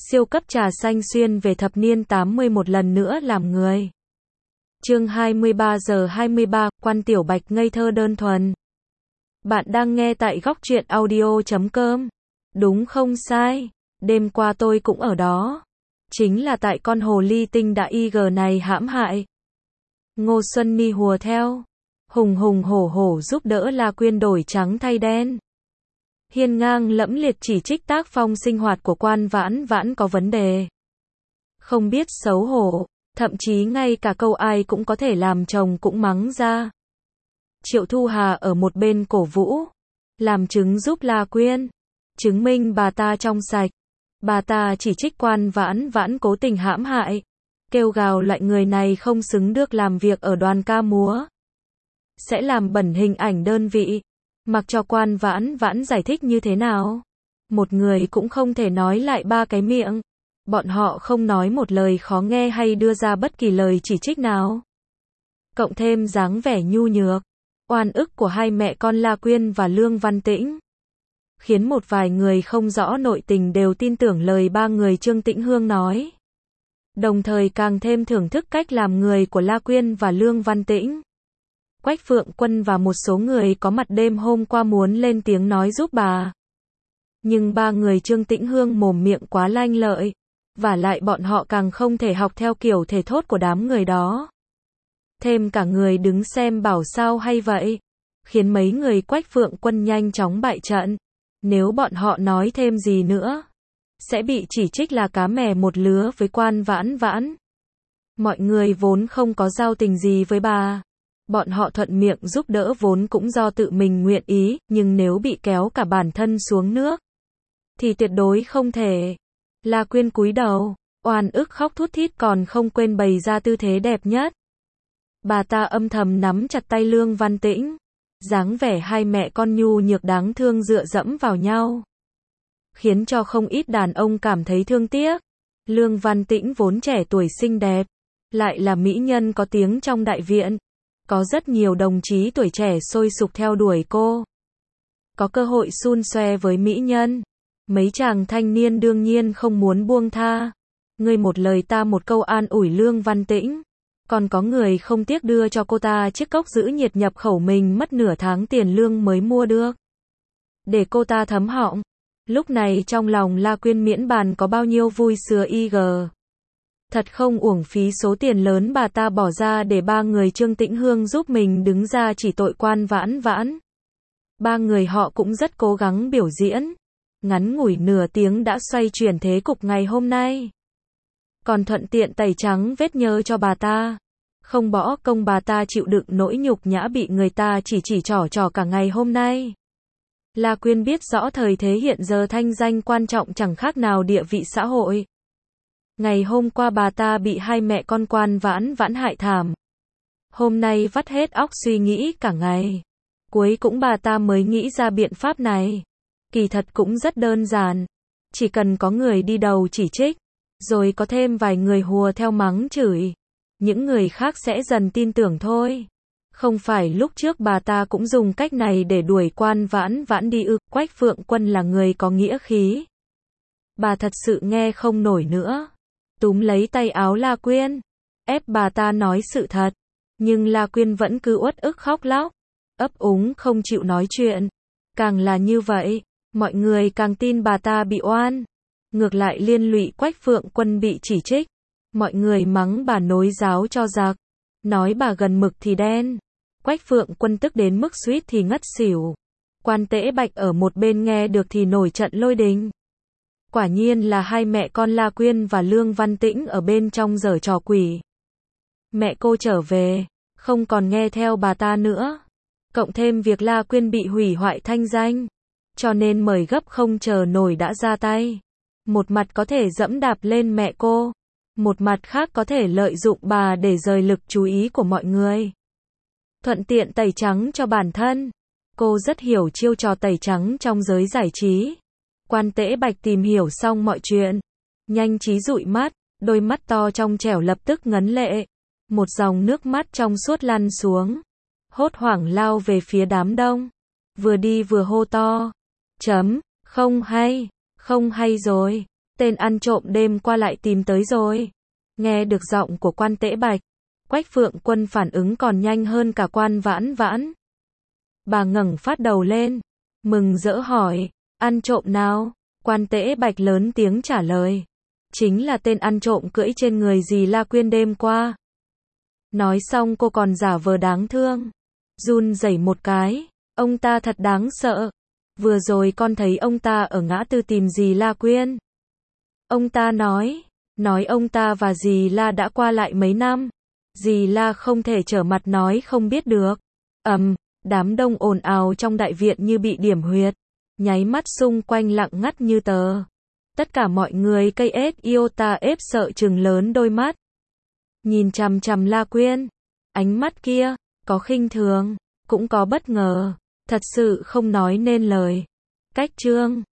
Siêu cấp trà xanh xuyên về thập niên 80 một lần nữa làm người. Chương 23 giờ 23, Quan Tiểu Bạch ngây thơ đơn thuần. Bạn đang nghe tại góc truyện audio.com. Đúng không sai, đêm qua tôi cũng ở đó. Chính là tại con hồ ly tinh đã IG này hãm hại. Ngô Xuân Ni hùa theo. Hùng hùng hổ hổ giúp đỡ La Quyên đổi trắng thay đen. Hiên ngang lẫm liệt chỉ trích tác phong sinh hoạt của Quan Vãn Vãn có vấn đề. Không biết xấu hổ, thậm chí ngay cả câu ai cũng có thể làm chồng cũng mắng ra. Triệu Thu Hà ở một bên cổ vũ, làm chứng giúp La Quyên, chứng minh bà ta trong sạch. Bà ta chỉ trích Quan Vãn Vãn cố tình hãm hại, kêu gào loại người này không xứng được làm việc ở đoàn ca múa, sẽ làm bẩn hình ảnh đơn vị. Mặc cho Quan Vãn Vãn giải thích như thế nào, một người cũng không thể nói lại ba cái miệng. Bọn họ không nói một lời khó nghe hay đưa ra bất kỳ lời chỉ trích nào. Cộng thêm dáng vẻ nhu nhược, oan ức của hai mẹ con La Quyên và Lương Văn Tĩnh, khiến một vài người không rõ nội tình đều tin tưởng lời ba người Trương Tĩnh Hương nói. Đồng thời càng thêm thưởng thức cách làm người của La Quyên và Lương Văn Tĩnh. Quách Phượng Quân và một số người có mặt đêm hôm qua muốn lên tiếng nói giúp bà. Nhưng ba người Trương Tĩnh Hương mồm miệng quá lanh lợi, vả lại bọn họ càng không thể học theo kiểu thể thốt của đám người đó. Thêm cả người đứng xem bảo sao hay vậy, khiến mấy người Quách Phượng Quân nhanh chóng bại trận. Nếu bọn họ nói thêm gì nữa, sẽ bị chỉ trích là cá mè một lứa với Quan Vãn Vãn. Mọi người vốn không có giao tình gì với bà. Bọn họ thuận miệng giúp đỡ vốn cũng do tự mình nguyện ý, nhưng nếu bị kéo cả bản thân xuống nước, thì tuyệt đối không thể. La Quyên cúi đầu, oan ức khóc thút thít còn không quên bày ra tư thế đẹp nhất. Bà ta âm thầm nắm chặt tay Lương Văn Tĩnh, dáng vẻ hai mẹ con nhu nhược đáng thương dựa dẫm vào nhau, khiến cho không ít đàn ông cảm thấy thương tiếc. Lương Văn Tĩnh vốn trẻ tuổi xinh đẹp, lại là mỹ nhân có tiếng trong đại viện. Có rất nhiều đồng chí tuổi trẻ sôi sục theo đuổi cô. Có cơ hội xun xoe với mỹ nhân, mấy chàng thanh niên đương nhiên không muốn buông tha. Ngươi một lời ta một câu an ủi Lương Văn Tĩnh. Còn có người không tiếc đưa cho cô ta chiếc cốc giữ nhiệt nhập khẩu mình mất nửa tháng tiền lương mới mua được, để cô ta thấm họng. Lúc này trong lòng La Quyên miễn bàn có bao nhiêu vui sướng IG. Thật không uổng phí số tiền lớn bà ta bỏ ra để ba người Trương Tĩnh Hương giúp mình đứng ra chỉ tội Quan Vãn Vãn. Ba người họ cũng rất cố gắng biểu diễn. Ngắn ngủi nửa tiếng đã xoay chuyển thế cục ngày hôm nay. Còn thuận tiện tẩy trắng vết nhơ cho bà ta. Không bỏ công bà ta chịu đựng nỗi nhục nhã bị người ta chỉ trỏ cả ngày hôm nay. La Quyên biết rõ thời thế hiện giờ thanh danh quan trọng chẳng khác nào địa vị xã hội. Ngày hôm qua bà ta bị hai mẹ con Quan Vãn Vãn hại thảm. Hôm nay vắt hết óc suy nghĩ cả ngày. Cuối cũng bà ta mới nghĩ ra biện pháp này. Kỳ thật cũng rất đơn giản. Chỉ cần có người đi đầu chỉ trích, rồi có thêm vài người hùa theo mắng chửi, những người khác sẽ dần tin tưởng thôi. Không phải lúc trước bà ta cũng dùng cách này để đuổi Quan Vãn Vãn đi ư? Quách Phượng Quân là người có nghĩa khí. Bà thật sự nghe không nổi nữa. Túm lấy tay áo La Quyên, ép bà ta nói sự thật. Nhưng La Quyên vẫn cứ uất ức khóc lóc, ấp úng không chịu nói chuyện. Càng là như vậy, mọi người càng tin bà ta bị oan. Ngược lại liên lụy Quách Phượng Quân bị chỉ trích. Mọi người mắng bà nối giáo cho giặc, nói bà gần mực thì đen. Quách Phượng Quân tức đến mức suýt thì ngất xỉu. Quan Tễ Bạch ở một bên nghe được thì nổi trận lôi đình. Quả nhiên là hai mẹ con La Quyên và Lương Văn Tĩnh ở bên trong giở trò quỷ. Mẹ cô trở về, không còn nghe theo bà ta nữa. Cộng thêm việc La Quyên bị hủy hoại thanh danh, cho nên mời gấp không chờ nổi đã ra tay. Một mặt có thể dẫm đạp lên mẹ cô, một mặt khác có thể lợi dụng bà để rời lực chú ý của mọi người. Thuận tiện tẩy trắng cho bản thân. Cô rất hiểu chiêu trò tẩy trắng trong giới giải trí. Quan Tễ Bạch tìm hiểu xong mọi chuyện, nhanh trí dụi mắt, đôi mắt to trong trẻo lập tức ngấn lệ. Một dòng nước mắt trong suốt lăn xuống, hốt hoảng lao về phía đám đông, vừa đi vừa hô to. Không hay rồi, tên ăn trộm đêm qua lại tìm tới rồi. Nghe được giọng của Quan Tễ Bạch, Quách Phượng Quân phản ứng còn nhanh hơn cả Quan Vãn Vãn. Bà ngẩng phát đầu lên, mừng rỡ hỏi, ăn trộm nào? Quan Tễ Bạch lớn tiếng trả lời, chính là tên ăn trộm cưỡi trên người dì La Quyên đêm qua. Nói xong cô còn giả vờ đáng thương, run rẩy một cái, ông ta thật đáng sợ. Vừa rồi con thấy ông ta ở ngã tư tìm dì La Quyên. Ông ta nói ông ta và dì La đã qua lại mấy năm. Dì La không thể trở mặt nói không biết được. Đám đông ồn ào trong đại viện như bị điểm huyệt. Nháy mắt xung quanh lặng ngắt như tờ. Tất cả mọi người cây ếch iota ép sợ trừng lớn đôi mắt. Nhìn chằm chằm La Quyên. Ánh mắt kia, có khinh thường, cũng có bất ngờ. Thật sự không nói nên lời. Cách chương